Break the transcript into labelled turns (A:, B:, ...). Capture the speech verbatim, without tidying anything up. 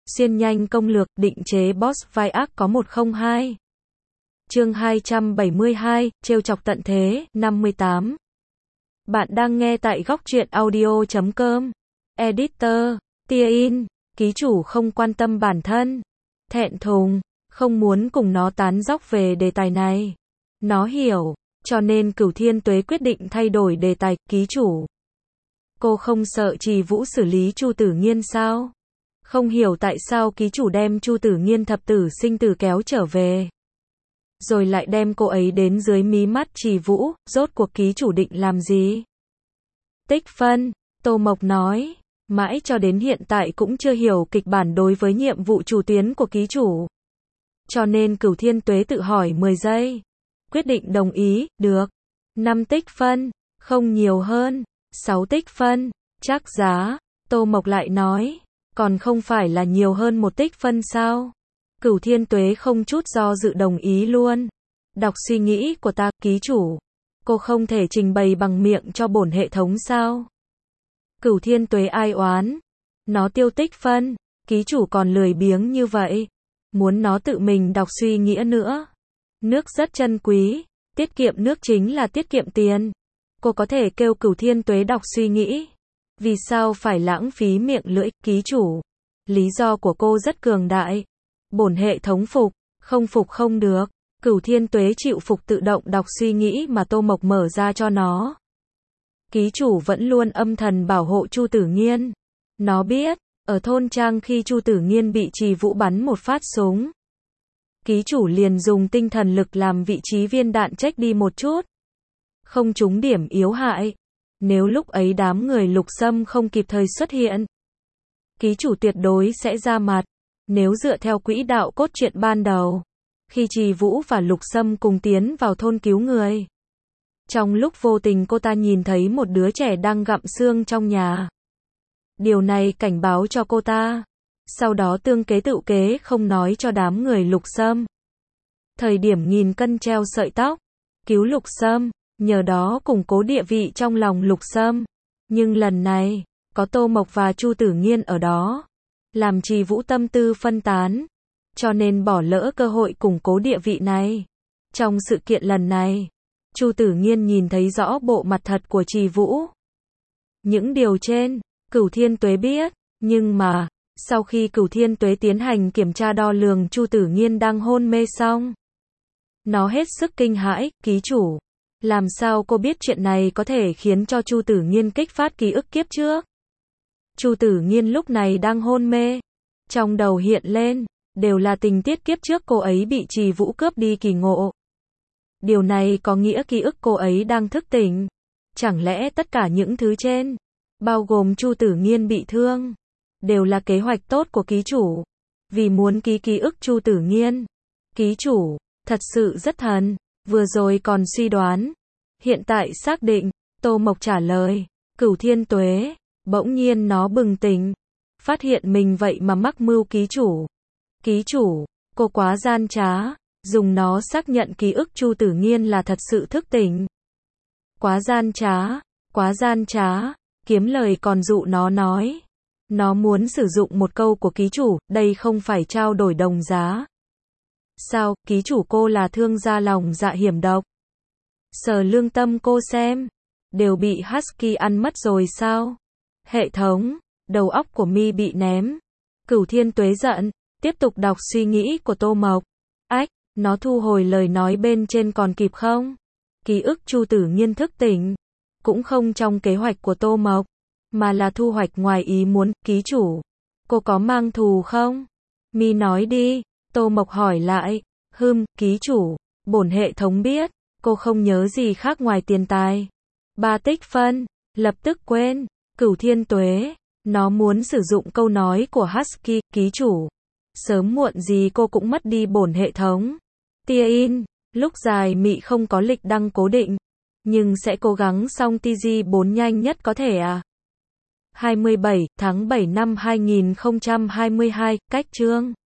A: Xuyên nhanh công lược, định chế boss vai ác có một không hai. Chương hai trăm bảy mươi hai, trêu chọc tận thế, năm mươi tám. Bạn đang nghe tại góc truyện audio chấm com. Editor, tia in, ký chủ không quan tâm bản thân. Thẹn thùng, không muốn cùng nó tán dóc về đề tài này. Nó hiểu, cho nên Cửu Thiên Tuế quyết định thay đổi đề tài, ký chủ. Cô không sợ Trì Vũ xử lý Chu Tử Nghiên sao? Không hiểu tại sao ký chủ đem Chu Tử Nghiên thập tử sinh tử kéo trở về. Rồi lại đem cô ấy đến dưới mí mắt Trì Vũ, rốt cuộc ký chủ định làm gì? Tích phân, Tô Mộc nói, mãi cho đến hiện tại cũng chưa hiểu kịch bản đối với nhiệm vụ chủ tuyến của ký chủ. Cho nên Cửu Thiên Tuế tự hỏi mười giây. Quyết định đồng ý, được. năm tích phân, không nhiều hơn. sáu tích phân, chắc giá. Tô Mộc lại nói, còn không phải là nhiều hơn một tích phân sao? Cửu Thiên Tuế không chút do dự đồng ý luôn. Đọc suy nghĩ của ta, ký chủ. Cô không thể trình bày bằng miệng cho bổn hệ thống sao? Cửu Thiên Tuế ai oán. Nó tiêu tích phân, ký chủ còn lười biếng như vậy. Muốn nó tự mình đọc suy nghĩa nữa. Nước rất chân quý, tiết kiệm nước chính là tiết kiệm tiền. Cô có thể kêu Cửu Thiên Tuế đọc suy nghĩ. Vì sao phải lãng phí miệng lưỡi, ký chủ? Lý do của cô rất cường đại. Bổn hệ thống phục, không phục không được. Cửu Thiên Tuế chịu phục tự động đọc suy nghĩ mà Tô Mộc mở ra cho nó. Ký chủ vẫn luôn âm thầm bảo hộ Chu Tử Nghiên. Nó biết, ở thôn trang khi Chu Tử Nghiên bị Trì Vũ bắn một phát súng. Ký chủ liền dùng tinh thần lực làm vị trí viên đạn trách đi một chút. Không trúng điểm yếu hại. Nếu lúc ấy đám người Lục Sâm không kịp thời xuất hiện, ký chủ tuyệt đối sẽ ra mặt. Nếu dựa theo quỹ đạo cốt truyện ban đầu, khi Trì Vũ và Lục Sâm cùng tiến vào thôn cứu người, trong lúc vô tình cô ta nhìn thấy một đứa trẻ đang gặm xương trong nhà. Điều này cảnh báo cho cô ta. Sau đó tương kế tự kế không nói cho đám người Lục Sâm. Thời điểm nghìn cân treo sợi tóc, cứu Lục Sâm, nhờ đó củng cố địa vị trong lòng Lục Sâm. Nhưng lần này, có Tô Mộc và Chu Tử Nghiên ở đó, làm Trì Vũ tâm tư phân tán, cho nên bỏ lỡ cơ hội củng cố địa vị này. Trong sự kiện lần này, Chu Tử Nghiên nhìn thấy rõ bộ mặt thật của Trì Vũ. Những điều trên, Cửu Thiên Tuế biết, nhưng mà, sau khi Cửu Thiên Tuế tiến hành kiểm tra đo lường Chu Tử Nghiên đang hôn mê xong, nó hết sức kinh hãi, ký chủ. Làm sao cô biết chuyện này có thể khiến cho Chu Tử Nghiên kích phát ký ức kiếp trước? Chu Tử Nghiên lúc này đang hôn mê. Trong đầu hiện lên, đều là tình tiết kiếp trước cô ấy bị Trì Vũ cướp đi kỳ ngộ. Điều này có nghĩa ký ức cô ấy đang thức tỉnh. Chẳng lẽ tất cả những thứ trên, bao gồm Chu Tử Nghiên bị thương, đều là kế hoạch tốt của ký chủ? Vì muốn ký ký ức Chu Tử Nghiên. Ký chủ, thật sự rất thần. Vừa rồi còn suy đoán, hiện tại xác định. Tô Mộc trả lời. Cửu Thiên Tuế, bỗng nhiên nó bừng tỉnh, phát hiện mình vậy mà mắc mưu ký chủ. Ký chủ, cô quá gian trá, dùng nó xác nhận ký ức Chu Tử Nghiên là thật sự thức tỉnh. Quá gian trá, quá gian trá, kiếm lời còn dụ nó nói. Nó muốn sử dụng một câu của ký chủ, đây không phải trao đổi đồng giá. Sao, ký chủ cô là thương gia lòng dạ hiểm độc? Sờ lương tâm cô xem, đều bị Husky ăn mất rồi sao? Hệ thống, đầu óc của mi bị ném. Cửu Thiên Tuế giận, tiếp tục đọc suy nghĩ của Tô Mộc. Ách, nó thu hồi lời nói bên trên còn kịp không? Ký ức Chu Tử Nghiên thức tỉnh, cũng không trong kế hoạch của Tô Mộc, mà là thu hoạch ngoài ý muốn, ký chủ. Cô có mang thù không? Mi nói đi. Tô Mộc hỏi lại. Hừm, ký chủ, bổn hệ thống biết, cô không nhớ gì khác ngoài tiền tài. Ba tích phân, lập tức quên. Cửu Thiên Tuế, nó muốn sử dụng câu nói của Husky, ký chủ. Sớm muộn gì cô cũng mất đi bổn hệ thống. Tia in, lúc dài mị không có lịch đăng cố định, nhưng sẽ cố gắng xong T G bốn nhanh nhất có thể à. hai mươi bảy tháng bảy năm hai nghìn không trăm hai mươi hai, cách chương.